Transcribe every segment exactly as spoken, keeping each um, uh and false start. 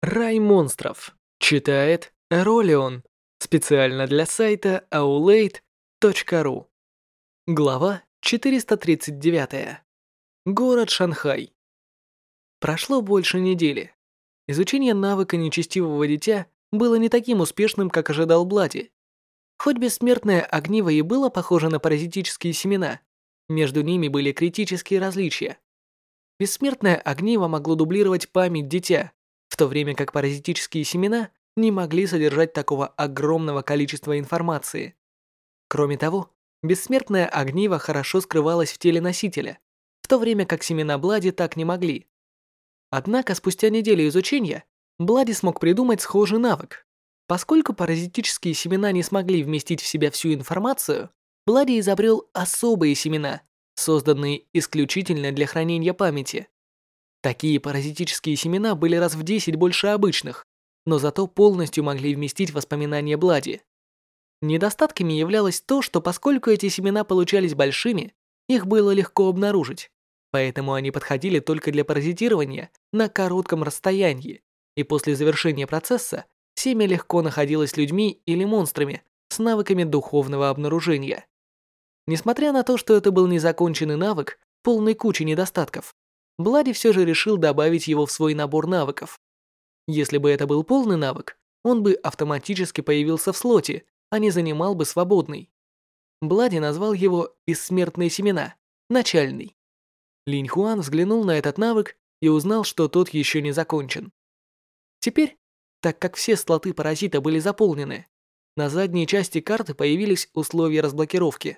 Рай монстров. Читает Ролион. Специально для сайта аулейт точка ру. Глава четыреста тридцать девять. Город Шанхай. Прошло больше недели. Изучение навыка нечестивого дитя было не таким успешным, как ожидал Блади. Хоть бессмертное огниво и было похоже на паразитические семена, между ними были критические различия. Бессмертное огниво могло дублировать память дитя, в то время как паразитические семена не могли содержать такого огромного количества информации. Кроме того, бессмертное огниво хорошо скрывалось в теле носителя, в то время как семена Блади так не могли. Однако спустя неделю изучения Блади смог придумать схожий навык. Поскольку паразитические семена не смогли вместить в себя всю информацию, Блади изобрел особые семена, созданные исключительно для хранения памяти. Такие паразитические семена были раз в десять больше обычных, но зато полностью могли вместить воспоминания Блади. Недостатками являлось то, что поскольку эти семена получались большими, их было легко обнаружить, поэтому они подходили только для паразитирования на коротком расстоянии, и после завершения процесса семя легко находилось людьми или монстрами с навыками духовного обнаружения. Несмотря на то, что это был незаконченный навык, полный кучи недостатков, Блади все же решил добавить его в свой набор навыков. Если бы это был полный навык, он бы автоматически появился в слоте, а не занимал бы свободный. Блади назвал его «Бессмертные семена», начальный. Линь Хуан взглянул на этот навык и узнал, что тот еще не закончен. Теперь, так как все слоты паразита были заполнены, на задней части карты появились условия разблокировки.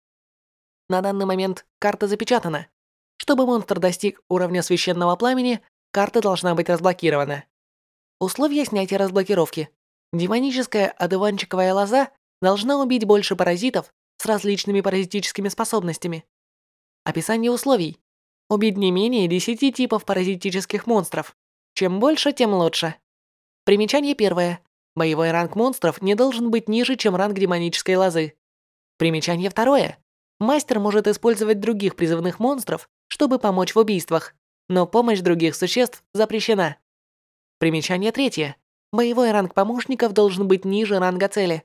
На данный момент карта запечатана. Чтобы монстр достиг уровня священного пламени, карта должна быть разблокирована. Условия снятия разблокировки. Демоническая одуванчиковая лоза должна убить больше паразитов с различными паразитическими способностями. Описание условий. Убить не менее десяти типов паразитических монстров. Чем больше, тем лучше. Примечание первое. Боевой ранг монстров не должен быть ниже, чем ранг демонической лозы. Примечание второе. Мастер может использовать других призывных монстров, чтобы помочь в убийствах, но помощь других существ запрещена. Примечание третье. Боевой ранг помощников должен быть ниже ранга цели.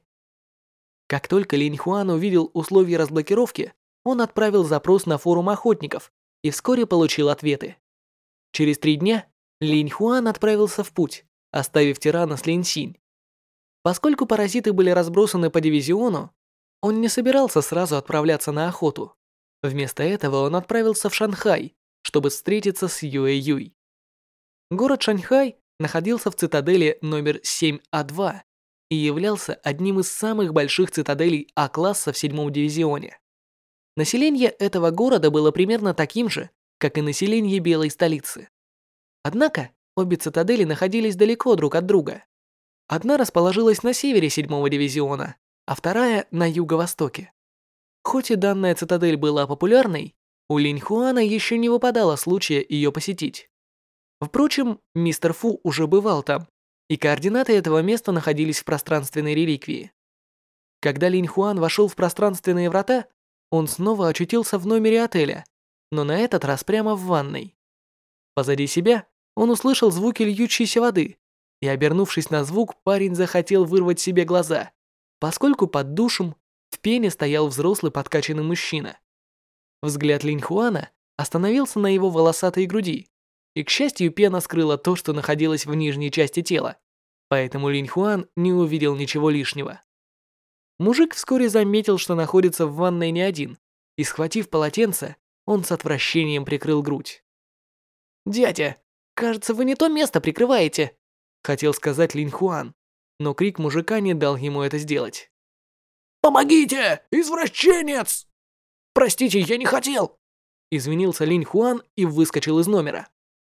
Как только Линь Хуан увидел условия разблокировки, он отправил запрос на форум охотников и вскоре получил ответы. Через три дня Линь Хуан отправился в путь, оставив тирана с Линь Синь. Поскольку паразиты были разбросаны по дивизиону, он не собирался сразу отправляться на охоту. Вместо этого он отправился в Шанхай, чтобы встретиться с Юэ Юй. Город Шанхай находился в цитадели номер семь А два и являлся одним из самых больших цитаделей А-класса в седьмом дивизионе. Население этого города было примерно таким же, как и население Белой столицы. Однако обе цитадели находились далеко друг от друга. Одна расположилась на севере седьмого дивизиона, а вторая на юго-востоке. Хоть и данная цитадель была популярной, у Линь Хуана еще не выпадало случая ее посетить. Впрочем, мистер Фу уже бывал там, и координаты этого места находились в пространственной реликвии. Когда Линь Хуан вошел в пространственные врата, он снова очутился в номере отеля, но на этот раз прямо в ванной. Позади себя он услышал звуки льющейся воды, и, обернувшись на звук, парень захотел вырвать себе глаза, поскольку под душем в пене стоял взрослый подкачанный мужчина. Взгляд Линь Хуана остановился на его волосатой груди, и, к счастью, пена скрыла то, что находилось в нижней части тела, поэтому Линь Хуан не увидел ничего лишнего. Мужик вскоре заметил, что находится в ванной не один, и, схватив полотенце, он с отвращением прикрыл грудь. «Дядя, кажется, вы не то место прикрываете», хотел сказать Линь Хуан, но крик мужика не дал ему это сделать. «Помогите, извращенец!» «Простите, я не хотел!» Извинился Линь Хуан и выскочил из номера.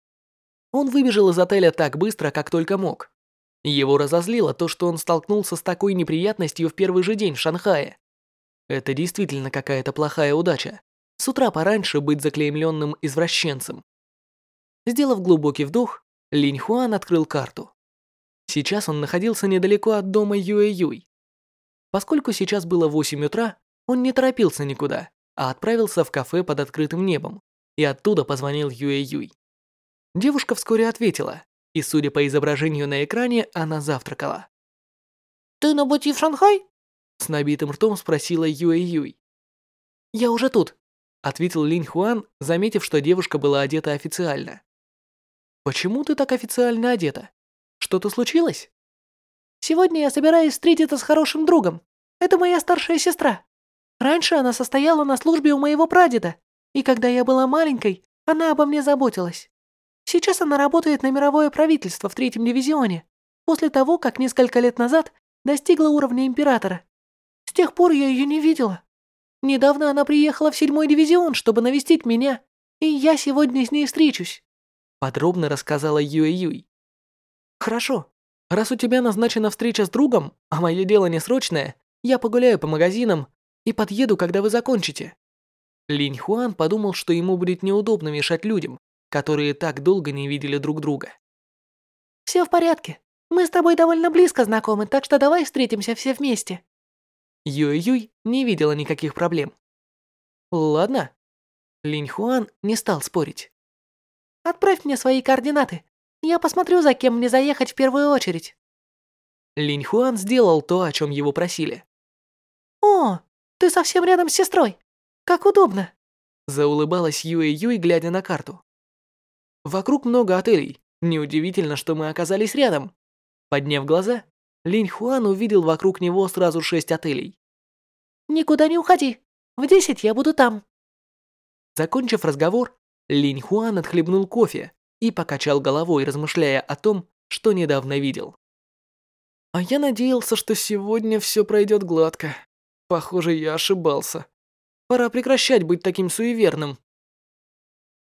Он выбежал из отеля так быстро, как только мог. Его разозлило то, что он столкнулся с такой неприятностью в первый же день в Шанхае. Это действительно какая-то плохая удача. С утра пораньше быть заклеймленным извращенцем. Сделав глубокий вдох, Линь Хуан открыл карту. Сейчас он находился недалеко от дома Юэ Юй. Поскольку сейчас было восемь утра, он не торопился никуда, а отправился в кафе под открытым небом и оттуда позвонил Юэ Юй. Девушка вскоре ответила, И судя по изображению на экране, она завтракала. «Ты на пути в Шанхай?» С набитым ртом спросила Юэ Юй. «Я уже тут», — ответил Линь Хуан, заметив, что девушка была одета официально. «Почему ты так официально одета? Что-то случилось?» «Сегодня я собираюсь встретиться с хорошим другом. Это моя старшая сестра. Раньше она состояла на службе у моего прадеда, и когда я была маленькой, она обо мне заботилась. Сейчас она работает на мировое правительство в третьем дивизионе, после того, как несколько лет назад достигла уровня императора. С тех пор я ее не видела. Недавно она приехала в седьмой дивизион, чтобы навестить меня, и я сегодня с ней встречусь», — подробно рассказала Юэ Юй. «Хорошо. Раз у тебя назначена встреча с другом, а мое дело не срочное, я погуляю по магазинам и подъеду, когда вы закончите». Линь Хуан подумал, что ему будет неудобно мешать людям, которые так долго не видели друг друга. «Все в порядке. Мы с тобой довольно близко знакомы, так что давай встретимся все вместе». Юэ Юй не видела никаких проблем. «Ладно». Линь Хуан не стал спорить. «Отправь мне свои координаты. Я посмотрю, за кем мне заехать в первую очередь». Линь Хуан сделал то, о чем его просили. «О, ты совсем рядом с сестрой. Как удобно!» Заулыбалась Юэ Юй, глядя на карту. «Вокруг много отелей. Неудивительно, что мы оказались рядом». Подняв глаза, Линь Хуан увидел вокруг него сразу шесть отелей. «Никуда не уходи. В десять я буду там». Закончив разговор, Линь Хуан отхлебнул кофе и покачал головой, размышляя о том, что недавно видел. «А я надеялся, что сегодня все пройдет гладко. Похоже, я ошибался. Пора прекращать быть таким суеверным».